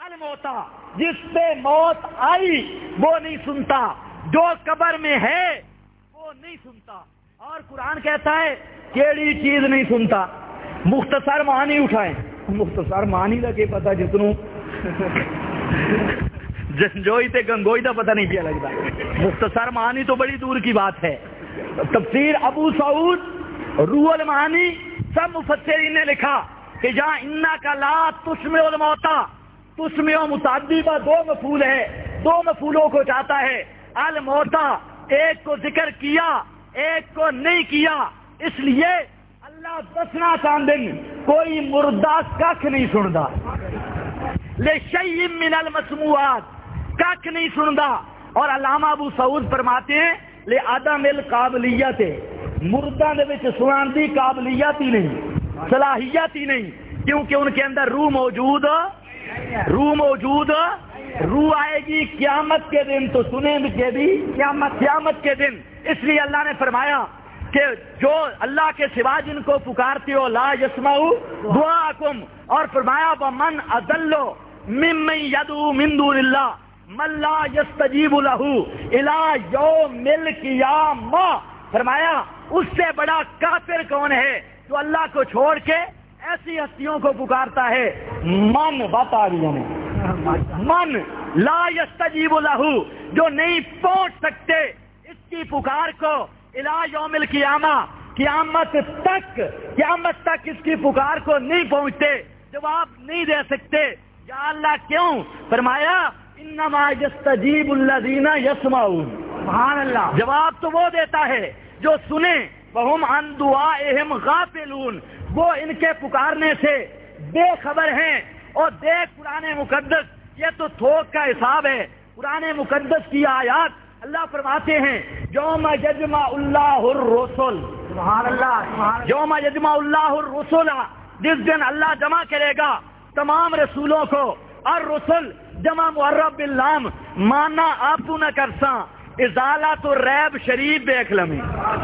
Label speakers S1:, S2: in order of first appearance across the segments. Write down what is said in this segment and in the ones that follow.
S1: الموتا، جس پہ موت آئی وہ نہیں سنتا، جو قبر میں ہے وہ نہیں سنتا۔ اور قرآن کہتا ہے کیڑی چیز نہیں سنتا؟ مختصر معنی اٹھائیں، مختصر معنی لگے پتہ جتنوں جنجوئی تے گنگوئی دا پتہ نہیں کیا لگتا، مختصر معنی تو بڑی دور کی بات ہے۔ تفسیر ابو سعود، روح المعانی، سب مفسرین نے لکھا کہ جہاں انا کا لا تسمع الموتا، تسمع متعدی کا دو مفعول ہے، دو مفعولوں کو چاہتا ہے۔ الموتا ایک کو ذکر کیا ایک کو نہیں کیا، اس لیے اللہ دسنا چاندن کوئی مردہ کھ نہیں سندا، لشیء من المسموعات کھ نہیں سندا۔ اور علامہ ابو سعود فرماتے ہیں لعدم القابلیت، مردہ دے وچ سنان دی قابلیت ہی نہیں، صلاحیت ہی نہیں، کیونکہ ان کے اندر روح موجود روح آئے گی قیامت کے دن تو سنیں گے بھی قیامت کے دن۔ اس لیے اللہ نے فرمایا کہ جو اللہ کے سوا جن کو پکارتے ہو لا یسمعوا دعاءکم، اور فرمایا ومن اضل ممن يدعو من دون اللہ من لا يستجیب له الى یوم القیامہ۔ فرمایا اس سے بڑا کافر کون ہے جو اللہ کو چھوڑ کے ایسی ہستیوں کو پکارتا ہے، من بتا رہی ہمیں، من لا یستجیب له، جو نہیں پہنچ سکتے اس کی پکار کو الی یوم القیامہ، قیامت تک اس کی پکار کو نہیں پہنچتے، جواب نہیں دے سکتے۔ یا اللہ کیوں؟ فرمایا انما یستجیب الذین یسمعون، سبحان اللہ، جواب تو وہ دیتا ہے جو سنیں، وہم عن دعائہم غافلون، وہ ان کے پکارنے سے بے خبر ہیں۔ اور دیکھ قرآن مقدس، یہ تو تھوک کا حساب ہے، قرآن مقدس کی آیات اللہ فرماتے ہیں یوم یجمع اللہ الرسل، سبحان اللہ، یوم یجمع اللہ الرسل، جس دن اللہ جمع کرے گا تمام رسولوں کو، اور رسل جمع معرب باللام، مانا آپ نہ کرساں ازالت الریب شریف دیکھ لمیں،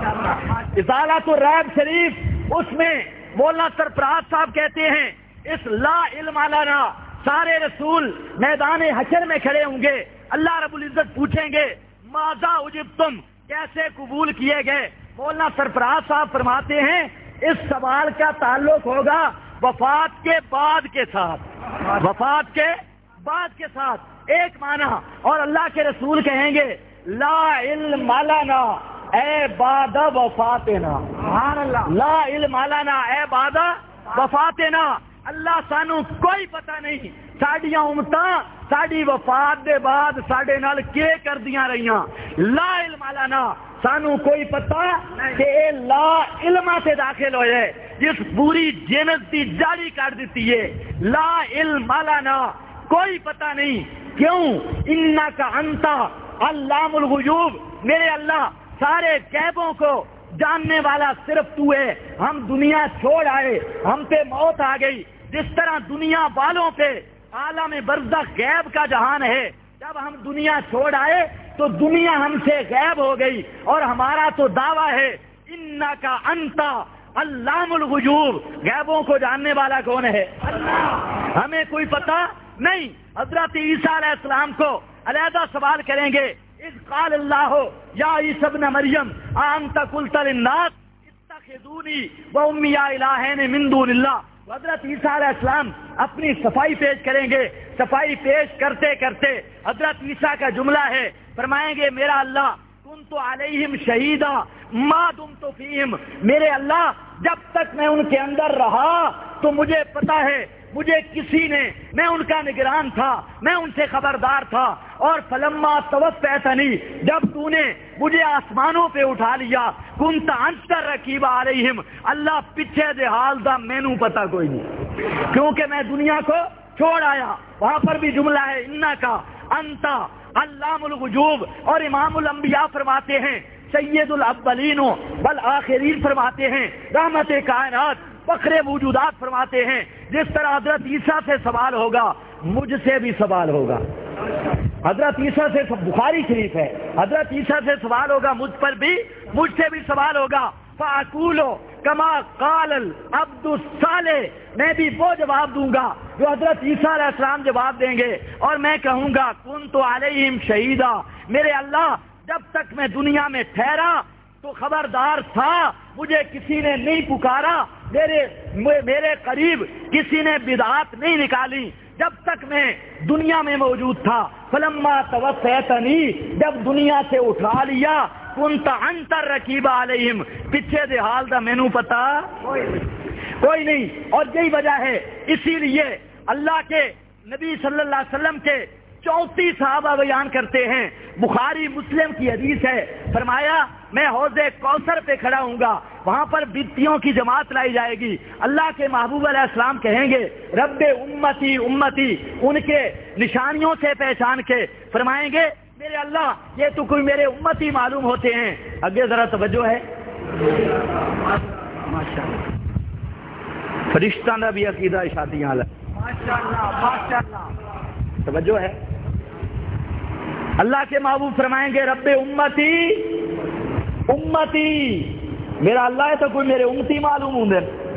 S1: ازالت الریب شریف، اس میں مولانا سرفراز صاحب کہتے ہیں اس لا علم لنا، سارے رسول میدان حشر میں کھڑے ہوں گے، اللہ رب العزت پوچھیں گے ماذا اجبتم، کیسے قبول کیے گئے؟ مولانا سرفراز صاحب فرماتے ہیں اس سوال کا تعلق ہوگا وفات کے بعد کے ساتھ، وفات کے بعد کے ساتھ، ایک معنی۔ اور اللہ کے رسول کہیں گے لا علم لنا اے بعد وفاتنا، سبحان اللہ، لا علم لنا اے بعد وفاتنا، اللہ سانو کوئی پتہ نہیں ساڈیاں امتاں ساڈی وفات دے بعد ساڈے نال کی کردیاں رہیاں، لا علم لنا، سانو کوئی پتہ کہ اے لا علم سے داخل ہوئے جس پوری جنت دی جاری کر دیتی ہے، لا علم لنا، کوئی پتہ نہیں۔ کیوں؟ انک انت علام الغیوب، میرے اللہ سارے غیبوں کو جاننے والا صرف تو ہے۔ ہم دنیا چھوڑ آئے، ہم پہ موت آ گئی، جس طرح دنیا والوں پہ عالم برزخ غیب کا جہان ہے، جب ہم دنیا چھوڑ آئے تو دنیا ہم سے غیب ہو گئی، اور ہمارا تو دعویٰ ہے انک انت علام الغیوب، غیبوں کو جاننے والا کون ہے؟ اللہ، ہمیں کوئی پتہ نہیں۔ حضرت عیسیٰ علیہ السلام کو علیحدہ سوال کریں گے اذ قال اللہ یا عیسی ابن مریم انت قلت للناس اتخذونی وامی الہین من دون اللہ۔ حضرت عیسیٰ علیہ السلام اپنی صفائی پیش کریں گے، صفائی پیش کرتے کرتے حضرت عیسیٰ کا جملہ ہے، فرمائیں گے میرا اللہ کنت علیہم شہیدا ما دمت فیہم، میرے اللہ جب تک میں ان کے اندر رہا تو مجھے پتا ہے، مجھے کسی نے، میں ان کا نگران تھا، میں ان سے خبردار تھا، اور فلما توفیتنی، جب تو نے مجھے آسمانوں پہ اٹھا لیا، کنت انت رقیب علیہم، اللہ پیچھے دے حال دا مینوں پتہ کوئی نہیں، کیونکہ میں دنیا کو چھوڑ آیا۔ وہاں پر بھی جملہ ہے انکا انت علام الغیوب۔ اور امام الانبیاء فرماتے ہیں، سید الاولین والآخرین فرماتے ہیں، رحمت کائنات، فخر وجودات فرماتے ہیں، جس طرح حضرت عیسیٰ سے سوال ہوگا مجھ سے بھی سوال ہوگا۔ حضرت عیسیٰ سے، بخاری شریف ہے، حضرت عیسیٰ سے سوال ہوگا مجھ پر بھی، مجھ سے بھی سوال ہوگا۔ فَأَقُولُ کما قال العبد الصالح، میں بھی وہ جواب دوں گا جو حضرت عیسیٰ علیہ السلام جواب دیں گے، اور میں کہوں گا کنت علیہم شہیدا، میرے اللہ جب تک میں دنیا میں ٹھہرا تو خبردار تھا، مجھے کسی نے نہیں پکارا، میرے قریب کسی نے بدعات نہیں نکالی جب تک میں دنیا میں موجود تھا۔ فلما توفیتنی، جب دنیا سے اٹھا لیا، کنت انت الرقیب علیہم، پیچھے دے حال دا مینوں پتا کوئی نہیں۔ اور یہی وجہ ہے، اسی لیے اللہ کے نبی صلی اللہ علیہ وسلم کے 34 صحابہ بیان کرتے ہیں، بخاری مسلم کی حدیث ہے، فرمایا میں حوض کوثر پہ کھڑا ہوں گا، وہاں پر بدتیوں کی جماعت لائی جائے گی، اللہ کے محبوب علیہ السلام کہیں گے رب امتی امتی، ان کے نشانیوں سے پہچان کے فرمائیں گے میرے اللہ یہ تو کوئی میرے امتی معلوم ہوتے ہیں۔ آگے ذرا توجہ ہے، فرشتہ دا بھی عقیدہ اشاعتی حال ہے، توجہ ہے۔ اللہ کے محبوب فرمائیں گے رب امتی امتی، میرا اللہ ہے تو کوئی میرے امتی معلوم ہوں گے۔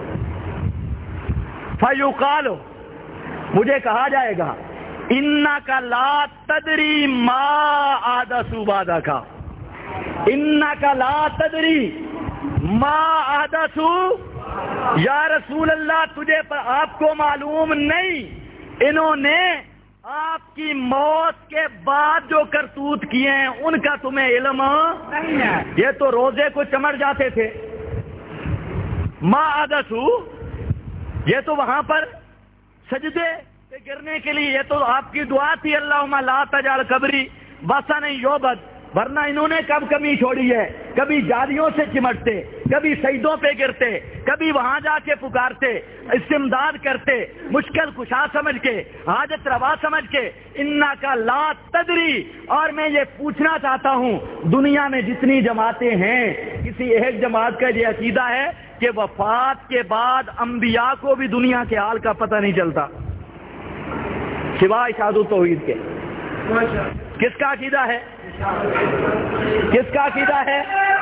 S1: فیقال، مجھے کہا جائے گا انکا لا تدری ما احدثوا بعدک، انکا لا تدری ما احدثوا، یا رسول اللہ تجھے پر آپ کو معلوم نہیں انہوں نے آپ کی موت کے بعد جو کرتوت کیے ہیں ان کا تمہیں علم نہیں ہے۔ یہ تو روزے کو چمٹ جاتے تھے، ما احدثوا، یہ تو وہاں پر سجدے پہ گرنے کے لیے، یہ تو آپ کی دعا تھی اللہم لا تجعل قبری وثنا یعبد، ورنہ انہوں نے کب کمی چھوڑی ہے، کبھی جالیوں سے چمٹتے، کبھی سجدوں پہ گرتے، کبھی وہاں جا کے پکارتے، استمداد کرتے، مشکل کشا سمجھ کے، حاجت روا سمجھ کے، انکا لا تدری۔ اور میں یہ پوچھنا چاہتا ہوں دنیا میں جتنی جماعتیں ہیں، کسی ایک جماعت کا یہ عقیدہ ہے کہ وفات کے بعد انبیاء کو بھی دنیا کے حال کا پتہ نہیں چلتا سوائے اشاعت التوحید کے؟ کس کا عقیدہ ہے؟ کس کا عقیدہ ہے؟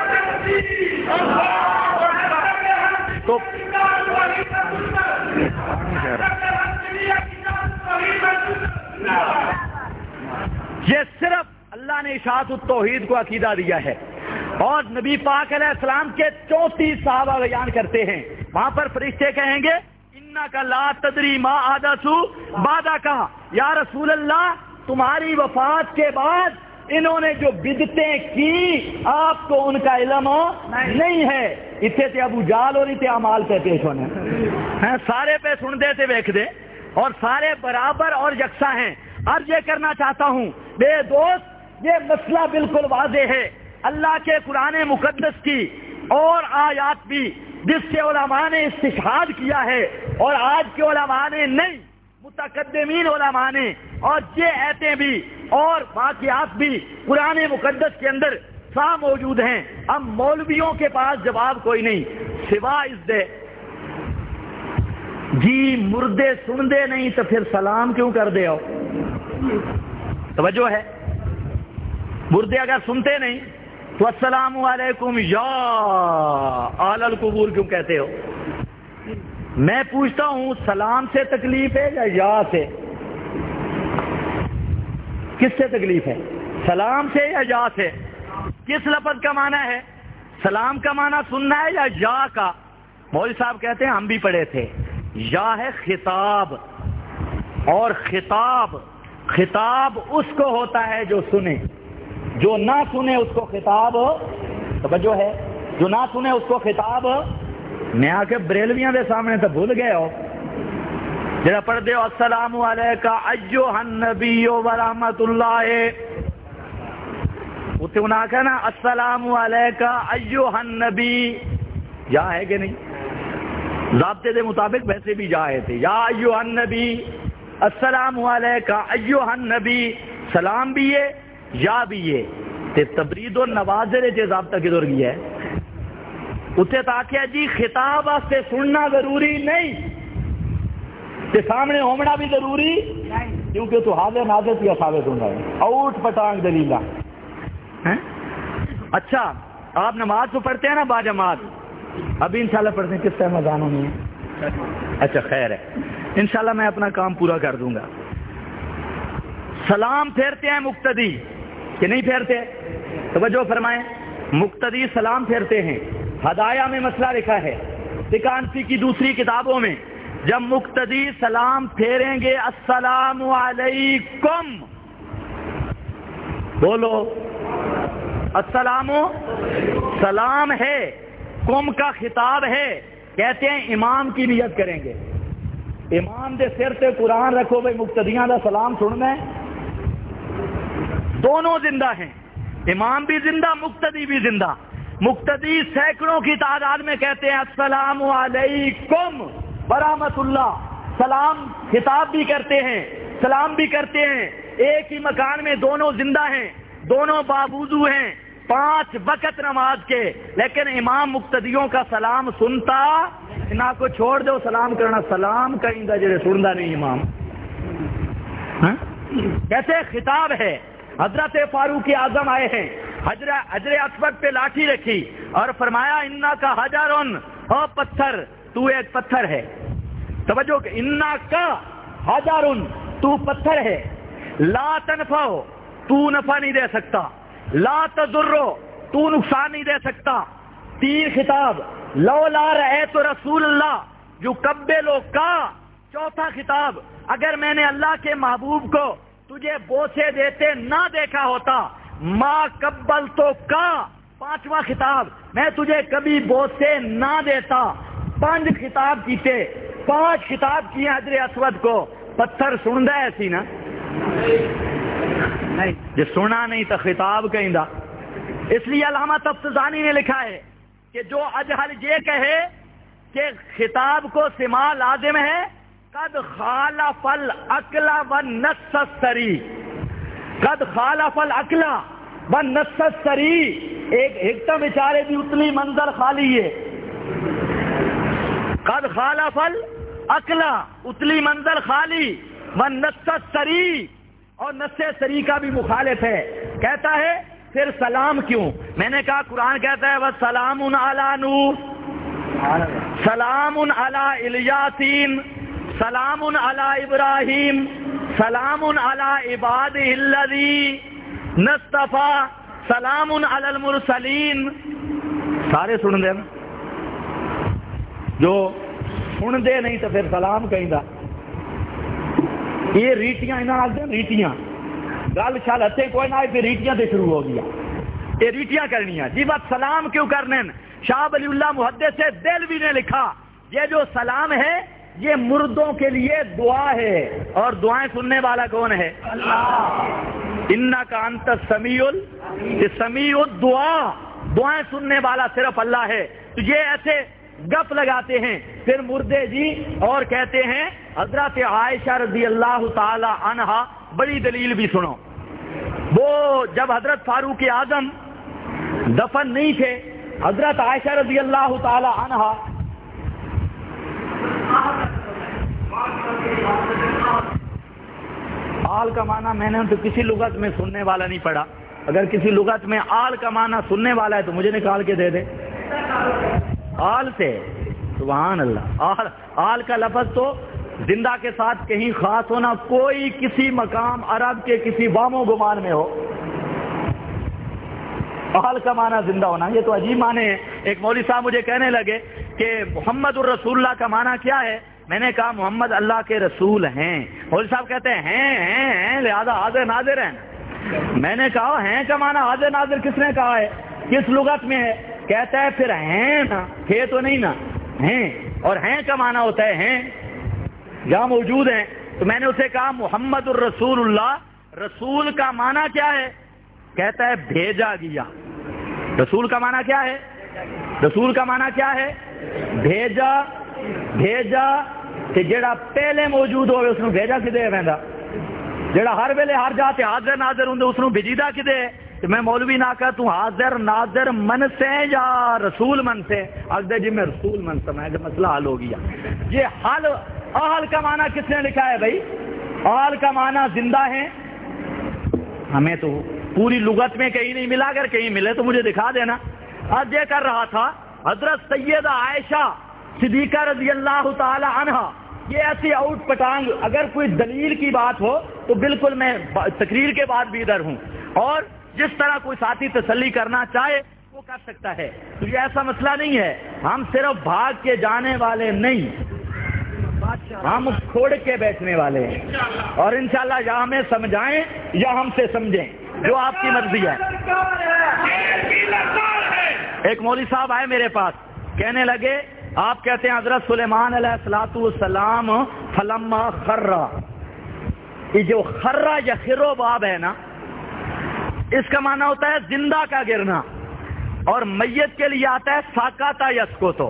S1: تو یہ صرف اللہ نے اشاعت التوحید کو عقیدہ دیا ہے، اور نبی پاک علیہ السلام کے 34 صحابہ بیان کرتے ہیں، وہاں پر فرشتے کہیں گے انکا لا تدری ما احدثوا بعدک، یا رسول اللہ تمہاری وفات کے بعد انہوں نے جو بدعتیں کی آپ کو ان کا علم نہیں ہے۔ اتنے تے ابو جال اور اتنے امال پہ پیش ہونے ہیں، سارے پہ سن دے تے ویکھ دے، اور سارے برابر اور یکساں ہیں۔ عرض یہ کرنا چاہتا ہوں بے دوست، یہ مسئلہ بالکل واضح ہے، اللہ کے قرآن مقدس کی اور آیات بھی جس سے علماء نے استشہاد کیا ہے، اور آج کے علماء نے نہیں، متقدمین علماء نے، اور یہ ایتیں بھی اور واقعات بھی قرآن مقدس کے اندر صاف موجود ہیں۔ اب مولویوں کے پاس جواب کوئی نہیں سوائے اس دے جی مردے سن دے نہیں تو پھر سلام کیوں کر دے ہو؟ توجہ ہے، مردے اگر سنتے نہیں تو السلام علیکم یا اہل القبور کیوں کہتے ہو؟ میں پوچھتا ہوں سلام سے تکلیف ہے یا سے؟ کس سے تکلیف ہے، سلام سے یا سے؟ کس لفظ کا معنی ہے؟ سلام کا معنی سننا ہے یا کا؟ مولوی صاحب کہتے ہیں ہم بھی پڑھے تھے، یا ہے خطاب، اور خطاب اس کو ہوتا ہے جو سنے، جو نہ سنے اس کو خطاب، توجہ ہے، جو نہ سنے اس کو خطاب۔ میں آ کے بریلویاں دے سامنے تو بھول گئے ہو، جڑا پڑھ دے ہو السلام علیکہ ایھا النبی ورحمۃ اللہ، اتنے انہاں آکھا نا السلام علیکہ ایھا النبی، یا ہے کہ نہیں؟ ضابطے دے مطابق ویسے بھی جا ہے تھے، یا ایھا النبی السلام علیکہ ایھا النبی، سلام بھی ہے یا بھی ہے، تے تبرید و نوازر جے ضابطہ کدھر گیا ہے؟ اتنے تاکہ جی خطاب واسطے سننا ضروری نہیں تے سامنے ہومنا بھی ضروری نہیں، کیونکہ تو حاضر ناظر کی اصحاب سن رہے ہیں، اوٹ پٹانگ دلیلہ۔ اچھا آپ نماز تو پڑھتے ہیں نا با جماعت، ابھی انشاءاللہ پڑھتے ہیں کس ٹائم اذان ہونی ہے؟ اچھا خیر ہے، انشاءاللہ میں اپنا کام پورا کر دوں گا۔ سلام پھیرتے ہیں مقتدی کہ نہیں پھیرتے؟ توجہ فرمائیں، مقتدی سلام پھیرتے ہیں۔ ہدایہ میں مسئلہ لکھا ہے، تکانسی کی دوسری کتابوں میں، جب مقتدی سلام پھیریں گے السلام علیکم، بولو السلام، سلام ہے، قوم کا خطاب ہے، کہتے ہیں امام کی نیت کریں گے، امام دے سر تے قرآن رکھو بھائی مقتدیاں دا سلام سننا ہے، دونوں زندہ ہیں، امام بھی زندہ مقتدی بھی زندہ۔ مقتدی سینکڑوں کی تعداد میں کہتے ہیں السلام علیکم ورحمۃ اللہ، سلام خطاب بھی کرتے ہیں سلام بھی کرتے ہیں، ایک ہی مکان میں دونوں زندہ ہیں، دونوں بابوضو ہیں، 5 وقت نماز کے، لیکن امام مقتدیوں کا سلام سنتا نہ کو چھوڑ دو سلام کرنا، سلام کہیں دا جڑے سندا نہیں امام، کیسے خطاب ہے۔ حضرت فاروق اعظم آئے ہیں، حجر اسود پہ لاٹھی رکھی اور فرمایا انا کا حجرن، او پتھر تو ایک پتھر ہے، توجہ کہ انا کا حجرن تو پتھر ہے، لا تنفع تو نفع نہیں دے سکتا، لا تضرو تو نقصان نہیں دے سکتا۔ 3 خطاب، لولا رأیت رسول اللہ جو قبلو کا، 4تھا خطاب، اگر میں نے اللہ کے محبوب کو تجھے بوسے دیتے نہ دیکھا ہوتا، ما قبل تو کا، 5واں خطاب، میں تجھے کبھی بوسے نہ دیتا۔ 5 خطاب کیتے، 5 خطاب کیے حجر اسود کو، پتھر سندا ہے سی نا نہیں، جو سنا نہیں تو خطاب کہیں دا۔ اس لیے علامہ تفتزانی نے لکھا ہے کہ جو اجہل یہ کہے کہ خطاب کو سماع لازم ہے، قد خالف العقل والنص الصریح، قد خالف العقل والنص الصریح، ایک حکمت بیچارے بھی اتنی منظر خالی ہے، قد خالف العقل اتلی منظر خالی والنص الصریح، اور نص صریح کا بھی مخالف ہے، کہتا ہے پھر سلام کیوں؟ میں نے کہا قرآن کہتا ہے وَسَلَامٌ عَلَى نوح، سلام علی الیاسین، سلام علی ابراہیم، سلام علی عبادہ الذین اصطفیٰ، سلام علی المرسلین۔ سارے سن دے نا، جو سن دے نہیں تو پھر سلام کہیں دا۔ یہ ریٹیاں انہاں آگے ریٹیاں، گل شال ہتھے کوئی نہ پھر ریٹیاں تے شروع ہو گیا، یہ ریٹیاں کرنیاں جی بات سلام کیوں کرنے۔ شاہ ولی اللہ محدث سے دلوی نے لکھا یہ جو سلام ہے یہ مردوں کے لیے دعا ہے، اور دعائیں سننے والا کون ہے؟ اللہ۔ انک انت السمیع السمیع الدعا، دعائیں سننے والا صرف اللہ ہے۔ تو یہ ایسے گپ لگاتے ہیں پھر مردے جی، اور کہتے ہیں حضرت عائشہ رضی اللہ تعالی عنہا، بڑی دلیل بھی سنو، وہ جب حضرت فاروق اعظم دفن نہیں تھے، حضرت عائشہ رضی اللہ تعالی عنہا آل کا معنی میں نے تو کسی لغت میں سننے والا نہیں پڑھا، اگر کسی لغت میں آل کا معنی سننے والا ہے تو مجھے نکال کے دے دے۔ آل سے سبحان اللہ، آل کا لفظ تو زندہ کے ساتھ کہیں خاص ہونا، کوئی کسی مقام عرب کے کسی وام و گمان میں ہو، آل کا معنی زندہ ہونا، یہ تو عجیب معنی ہے۔ ایک مولوی صاحب مجھے کہنے لگے کہ محمد الرسول اللہ کا معنی کیا ہے؟ میں نے کہا محمد اللہ کے رسول ہیں۔ مولوی صاحب کہتے ہیں لہذا حاضر ناظر ہیں۔ میں نے کہا ہیں کا معنی حاضر ناظر کس نے کہا ہے، کس لغت میں ہے؟ کہتا ہے پھر ہیں نا، تھے تو نہیں نا، ہیں، اور ہیں کا معنی ہوتا ہے ہیں جہاں موجود ہیں۔ تو میں نے اسے کہا محمد الرسول اللہ، رسول کا معنی کیا ہے؟ کہتا ہے بھیجا گیا۔ رسول کا معنی کیا ہے؟ رسول کا معنی کیا ہے؟ بھیجا، بھیجا کہ جڑا پہلے موجود ہوئے اس نے بھیجا کدے ویندا، جڑا ہر ویلے ہر جاتے حاضر ناظر ہوں اس نے بھیجیدہ کدے۔ تو میں مولوی نہ کہا تو حاضر ناظر من سے یا رسول من سے؟ اگدے جی میں رسول من سے، میں مسئلہ حل ہو گیا۔ یہ حل آل کا معنی کس نے لکھا ہے بھائی؟ آل کا معنی زندہ ہے، ہمیں تو پوری لغت میں کہیں نہیں ملا، اگر کہیں ملے تو مجھے دکھا دینا۔ آج یہ کر رہا تھا حضرت سیدہ عائشہ صدیقہ رضی اللہ تعالی عنہ، یہ ایسی آؤٹ پٹانگ، اگر کوئی دلیل کی بات ہو تو بالکل میں تقریر کے بعد بھی ادھر ہوں، اور جس طرح کوئی ساتھی تسلی کرنا چاہے وہ کر سکتا ہے. تو یہ ایسا مسئلہ نہیں ہے، ہم صرف بھاگ کے جانے والے نہیں، ہم کھوڑ کے بیٹھنے والے ہیں، اور انشاءاللہ یا ہمیں سمجھائیں یا ہم سے سمجھیں، جو آپ کی مرضی ہے. ایک مولوی صاحب آئے میرے پاس، کہنے لگے آپ کہتے ہیں حضرت سلیمان علیہ الصلوۃ والسلام فلما خرّا، یہ جو خرّا یا خرو باب ہے نا، اس کا معنی ہوتا ہے زندہ کا گرنا، اور میت کے لیے آتا ہے ساکاتا یسکوتو.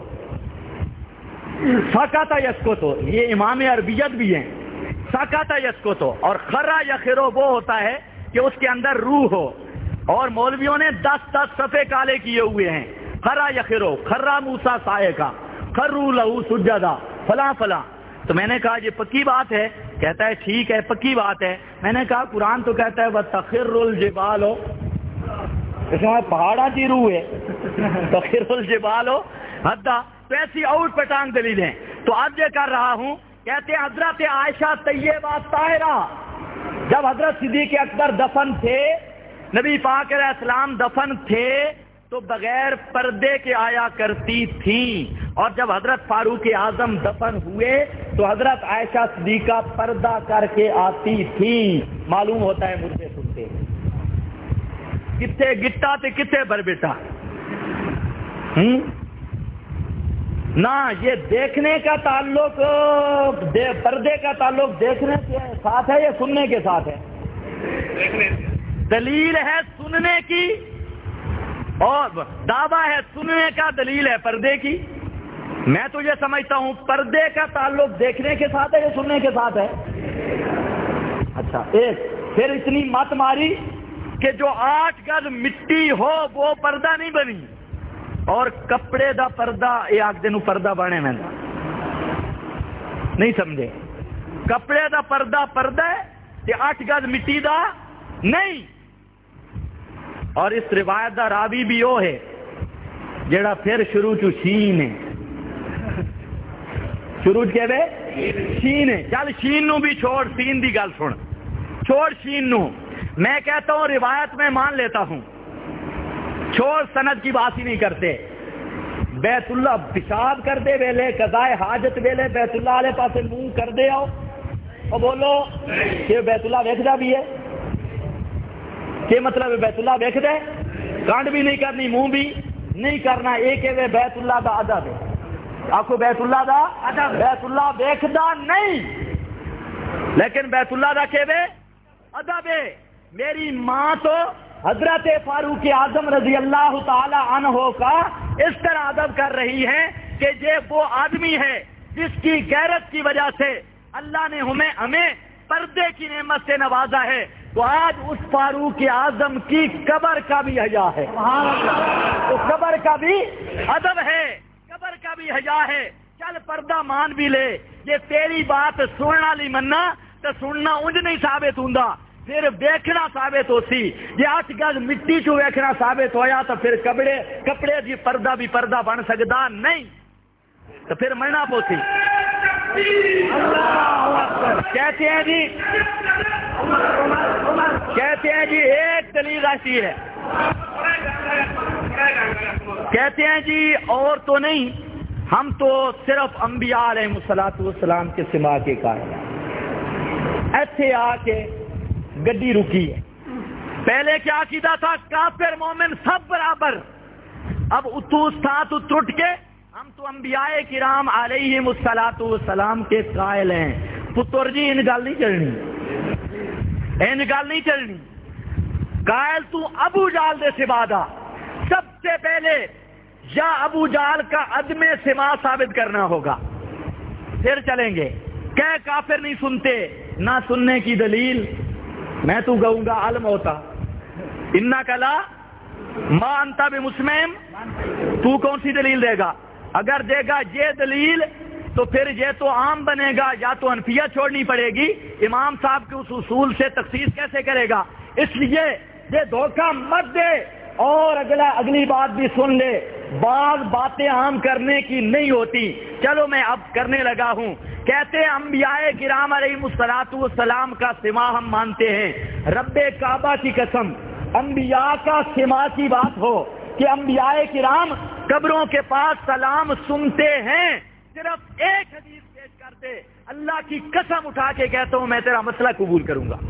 S1: ساکاتا یسکوتو یہ امام عربیت بھی ہیں، ساکاتا یسکوتو. اور خرّا یا خرو وہ ہوتا ہے کہ اس کے اندر روح ہو، اور مولویوں نے 10 صفحے کالے کیے ہوئے ہیں. خرّا یا خرو، خرّا موسیٰ سائے کا، خرّوا لہو سجدا، فلاں فلاں. تو میں نے کہا یہ پکی بات ہے؟ کہتا ہے ٹھیک ہے پکی بات ہے. میں نے کہا قرآن تو کہتا ہے وَتَخِرُّ الْجِبَالُ، اس میں پہاڑاں کی روح ہے، تخر الجبال حدا. تو ایسی آؤٹ پٹانگ دلیلیں. تو اب یہ کر رہا ہوں، کہتے ہیں حضرت عائشہ طیبہ طاہرہ جب حضرت صدیق اکبر دفن تھے، نبی پاک علیہ السلام دفن تھے، تو بغیر پردے کے آیا کرتی تھیں، اور جب حضرت فاروق اعظم دفن ہوئے تو حضرت عائشہ صدیقہ پردہ کر کے آتی تھیں. معلوم ہوتا ہے مردے سنتے کتنے گٹا تے کتنے بر بیٹا. نہ یہ دیکھنے کا تعلق، پردے کا تعلق دیکھنے کے ساتھ ہے یا سننے کے ساتھ ہے؟ دلیل ہے سننے کی، اور دعویٰ ہے سننے کا، دلیل ہے پردے کی. میں تو یہ سمجھتا ہوں پردے کا تعلق دیکھنے کے ساتھ ہے یا سننے کے ساتھ ہے. اچھا، ایک پھر اتنی مت ماری کہ جو 8 گز مٹی ہو وہ پردہ نہیں بنی، اور کپڑے دا پردہ یہ آگ دن پردہ بنے. میں نہیں سمجھے؟ کپڑے دا پردہ پردہ ہے، یہ 8 گز مٹی دا نہیں. اور اس روایت دا راوی بھی وہ ہے جڑا پھر شروع چو شین ہے، شروع کے بے شین ہے. چل شین نو بھی چھوڑ، سین دی گل سن، چھوڑ شین نو. میں کہتا ہوں روایت میں مان لیتا ہوں، چھوڑ سند کی بات ہی نہیں کرتے. بیت اللہ پیشاب کر دے ویلے، قضائے حاجت ویلے بیت اللہ والے پاسے منہ کر دے آؤ، اور بولو کہ بیت اللہ ویکھدا بھی ہے. کیا مطلب ہے بیت اللہ ویکھدا ہے؟ کانڈ بھی نہیں کرنی، منہ بھی نہیں کرنا. ایک ہے بیت اللہ دا ادب ہے. آخو بیت اللہ دا ادب، بیت اللہ ویکھدا نہیں لیکن بیت اللہ دا کہ ادب ہے. میری ماں تو حضرت فاروق اعظم رضی اللہ تعالی عنہ کا اس طرح ادب کر رہی ہے کہ یہ وہ آدمی ہے جس کی غیرت کی وجہ سے اللہ نے ہمیں پردے کی نعمت سے نوازا ہے. تو آج اس فاروق اعظم کی قبر کا بھی حیا ہے، تو قبر کا بھی ادب ہے، قبر کا بھی حیا ہے. چل پردہ مان بھی لے، یہ تیری بات سننا لی مننا تو سننا انج نہیں ثابت ہوندا، پھر ویکھنا ثابت ہو سی. یہ 8 گز مٹی چو ویکھنا ثابت ہویا تو پھر کپڑے جی پردہ بھی پردہ بن سکدا نہیں، تو پھر مرنا پوسی. کہتے ہیں جی ایک دلیل ایسی ہے، کہتے ہیں جی اور تو نہیں، ہم تو صرف انبیاء علیہ الصلوۃ والسلام کے سما کے قائل ہیں. ایتھے آ کے گڈی رکی ہے. پہلے کیا عقیدہ تھا؟ کافر مومن سب برابر. اب اتوس تھا تو ٹوٹ کے ہم تو انبیاء کرام علیہم الصلوۃ والسلام کے قائل ہیں. پتر جی ان گل نہیں چلنی، ان گل نہیں چلنی. قائل تو ابو جال دے سوا دا. سب سے پہلے یا ابو جال کا عدم سما ثابت کرنا ہوگا، پھر چلیں گے. کہ کافر نہیں سنتے، نہ سننے کی دلیل میں تو کہوں گا علم ہوتا انکا لا ما انتا بمسمم. تو کون سی دلیل دے گا؟ اگر دے گا یہ دلیل تو پھر یہ تو عام بنے گا، یا تو حنفیہ چھوڑنی پڑے گی. امام صاحب کے اس اصول سے تخصیص کیسے کرے گا؟ اس لیے یہ دھوکہ مت دے. اور اگلی بات بھی سن لے، بعض باتیں عام کرنے کی نہیں ہوتی، چلو میں اب کرنے لگا ہوں۔ کہتے ہیں انبیاء کرام علیہم الصلوۃ والسلام کا سما ہم مانتے ہیں۔ رب کعبہ کی قسم، انبیاء کا سما کی بات ہو کہ انبیاء کرام قبروں کے پاس سلام سنتے ہیں، صرف ایک حدیث پیش کرتے، اللہ کی قسم اٹھا کے کہتا ہوں میں تیرا مسئلہ قبول کروں گا۔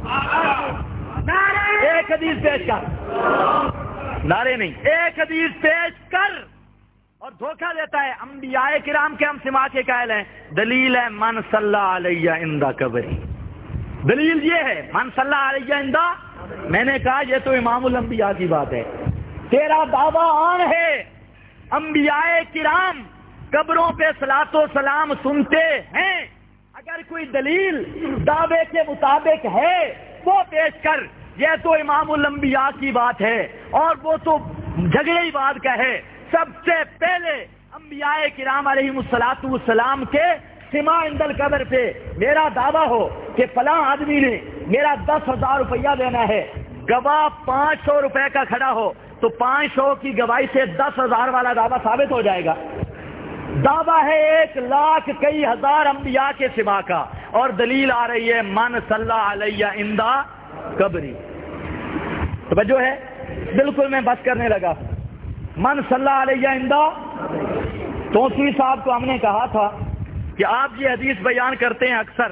S1: ایک حدیث پیش کر، نعرے نہیں، ایک حدیث پیش کر، اور دھوکہ دیتا ہے۔ انبیاء کرام کے ہم سما کے قائل ہیں، دلیل ہے من صلی علیہ عند قبری، دلیل یہ ہے من صلی علیہ عند، میں نے کہا یہ تو امام الانبیاء کی بات ہے، تیرا دعویٰ عام ہے انبیاء کرام قبروں پہ صلاۃ و سلام سنتے ہیں، اگر کوئی دلیل دعوے کے مطابق ہے وہ پیش کر، یہ تو امام الانبیاء کی بات ہے اور وہ تو جھگڑے بات کا ہے۔ سب سے پہلے انبیاء کرام علیہم الصلوۃ والسلام کے سما عند القبر پہ میرا دعویٰ ہو کہ فلاں آدمی نے میرا 10,000 روپیہ دینا ہے، گواہ 500 روپے کا کھڑا ہو تو 500 کی گواہی سے 10,000 والا دعویٰ ثابت ہو جائے گا۔ دعویٰ ہے 1,00,000 کئی ہزار انبیاء کے سوا کا، اور دلیل آ رہی ہے من صلی علیہ عند قبری۔ توجہ ہے، بالکل میں بس کرنے لگا۔ من صلی علیہ عند، توسی صاحب کو ہم نے کہا تھا کہ آپ یہ حدیث بیان کرتے ہیں اکثر،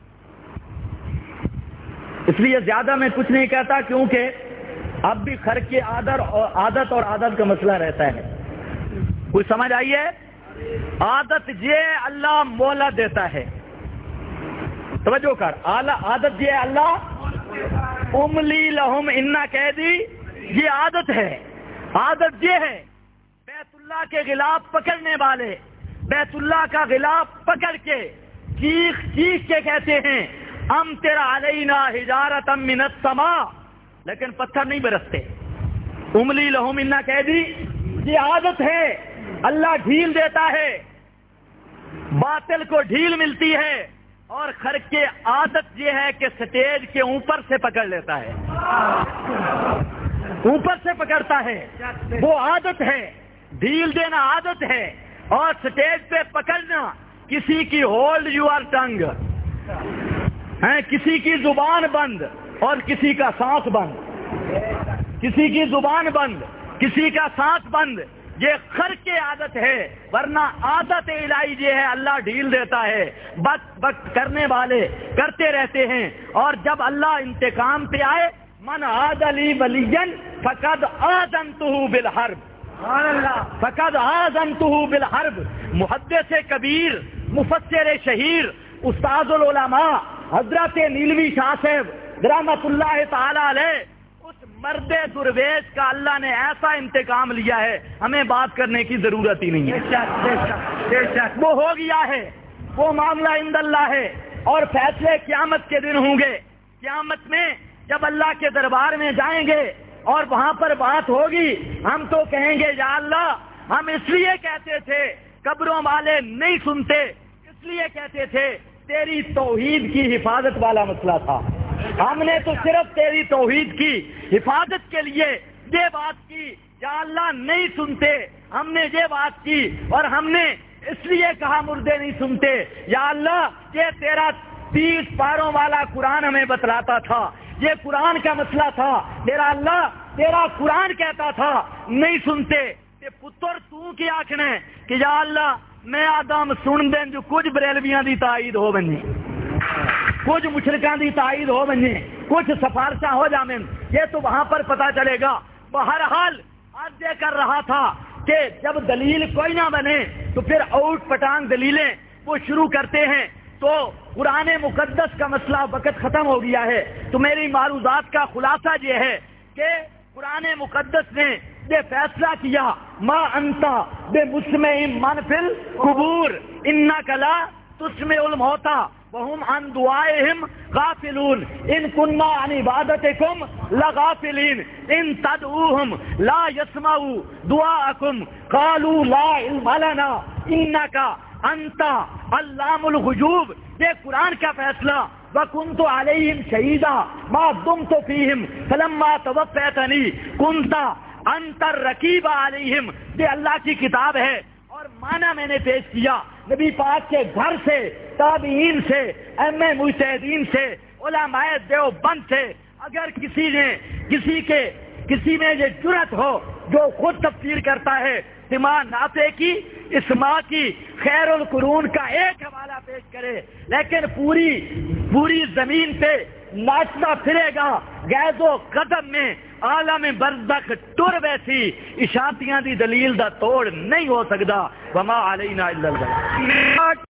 S1: اس لیے زیادہ میں کچھ نہیں کہتا کیونکہ اب بھی خرق کی عادت اور عادت کا مسئلہ رہتا ہے۔ کوئی سمجھ آئی ہے؟ عادت یہ اللہ مہلت دیتا ہے، توجہ کر، عادت یہ اللہ املی لہم انا قیدی، یہ عادت ہے۔ عادت یہ ہے بیت اللہ کے غلاف پکڑنے والے بیت اللہ کا غلاف پکڑ کے چیخ چیخ کے کہتے ہیں امطر علینا حجارۃ من السماء، لیکن پتھر نہیں برستے۔ املی لہم انا قیدی، یہ عادت ہے، اللہ ڈھیل دیتا ہے، باطل کو ڈھیل ملتی ہے، اور خرق کی عادت یہ ہے کہ سٹیج کے اوپر سے پکڑ لیتا ہے، اوپر سے پکڑتا ہے، وہ عادت ہے، ڈھیل دینا عادت ہے، اور سٹیج پہ پکڑنا، کسی کی ہولڈ یور ٹنگ ہے، کسی کی زبان بند اور کسی کا سانس بند، کسی کی زبان بند کسی کا سانس بند، یہ خرق کی عادت ہے، ورنہ عادت الہی یہ ہے اللہ ڈھیل دیتا ہے، بک کرنے والے کرتے رہتے ہیں، اور جب اللہ انتقام پہ آئے من عاد لی ولیا فقد آذنتہ بالحرب، فقد آذنتہ بالحرب۔ محدث کبیر، مفسر شہیر، استاد العلماء حضرت نیلوی شاہ صاحب رحمۃ اللہ تعالی علیہ، اس مرد درویش کا اللہ نے ایسا انتقام لیا ہے، ہمیں بات کرنے کی ضرورت ہی نہیں ہے، وہ ہو گیا ہے، وہ معاملہ عند اللہ ہے، اور فیصلے قیامت کے دن ہوں گے۔ قیامت میں جب اللہ کے دربار میں جائیں گے اور وہاں پر بات ہوگی، ہم تو کہیں گے یا اللہ ہم اس لیے کہتے تھے قبروں والے نہیں سنتے، اس لیے کہتے تھے تیری توحید کی حفاظت والا مسئلہ تھا، ہم نے تو صرف تیری توحید کی حفاظت کے لیے یہ بات کی، یا اللہ نہیں سنتے، ہم نے یہ بات کی، اور ہم نے اس لیے کہا مردے نہیں سنتے، یا اللہ یہ تیرا 30 پاروں والا قرآن ہمیں بتلاتا تھا، یہ قرآن کا مسئلہ تھا، میرا اللہ تیرا قرآن کہتا تھا نہیں سنتے، تے پتر تو کی آکھنے کہ یا اللہ میں آدم سن دیں جو کچھ بریلویاں دی تائید ہو بنی، کچھ مشرکان دی تائید ہو بنی، کچھ سفارشاں ہو جامن، یہ تو وہاں پر پتا چلے گا۔ بہرحال آج یہ کر رہا تھا کہ جب دلیل کوئی نہ بنے تو پھر اوٹ پٹانگ دلیلیں وہ شروع کرتے ہیں، تو قرآن مقدس کا مسئلہ وقت ختم ہو گیا ہے، تو میری معروضات کا خلاصہ یہ ہے کہ قرآن مقدس نے یہ فیصلہ کیا ما انت بمسمع من فی القبور انک لا تسمع الموتى وهم عن دعائهم غافلون ان كنا عن عبادتكم لغافلين ان تدعوهم لا يسمعوا دعاءكم قالوا لا علم لنا انك انت علام الغیوب۔ یہ قرآن کا فیصلہ وَكُنْتُ عَلَيْهِمْ شَهِيدًا مَا دُمْتُ فِيهِمْ فَلَمَّا تَوَفَّيْتَنِي كُنْتَ انتر رقیب علیہم، یہ اللہ کی کتاب ہے۔ اور معنی میں نے پیش کیا نبی پاک کے گھر سے، تابعین سے، ائمہ مجتہدین سے، علماء دیوبند سے۔ اگر کسی میں یہ جرأت ہو جو خود تفسیر کرتا ہے سما نافع کی، اسماء کی، خیر القرون کا ایک حوالہ پیش کرے، لیکن پوری زمین پہ ناچتا پھرے گا غیظ و قدم میں عالم برزخ ٹر ویسی اشاعتیاں دی دلیل دا توڑ نہیں ہو سکتا۔ وما علینا الا البلاغ۔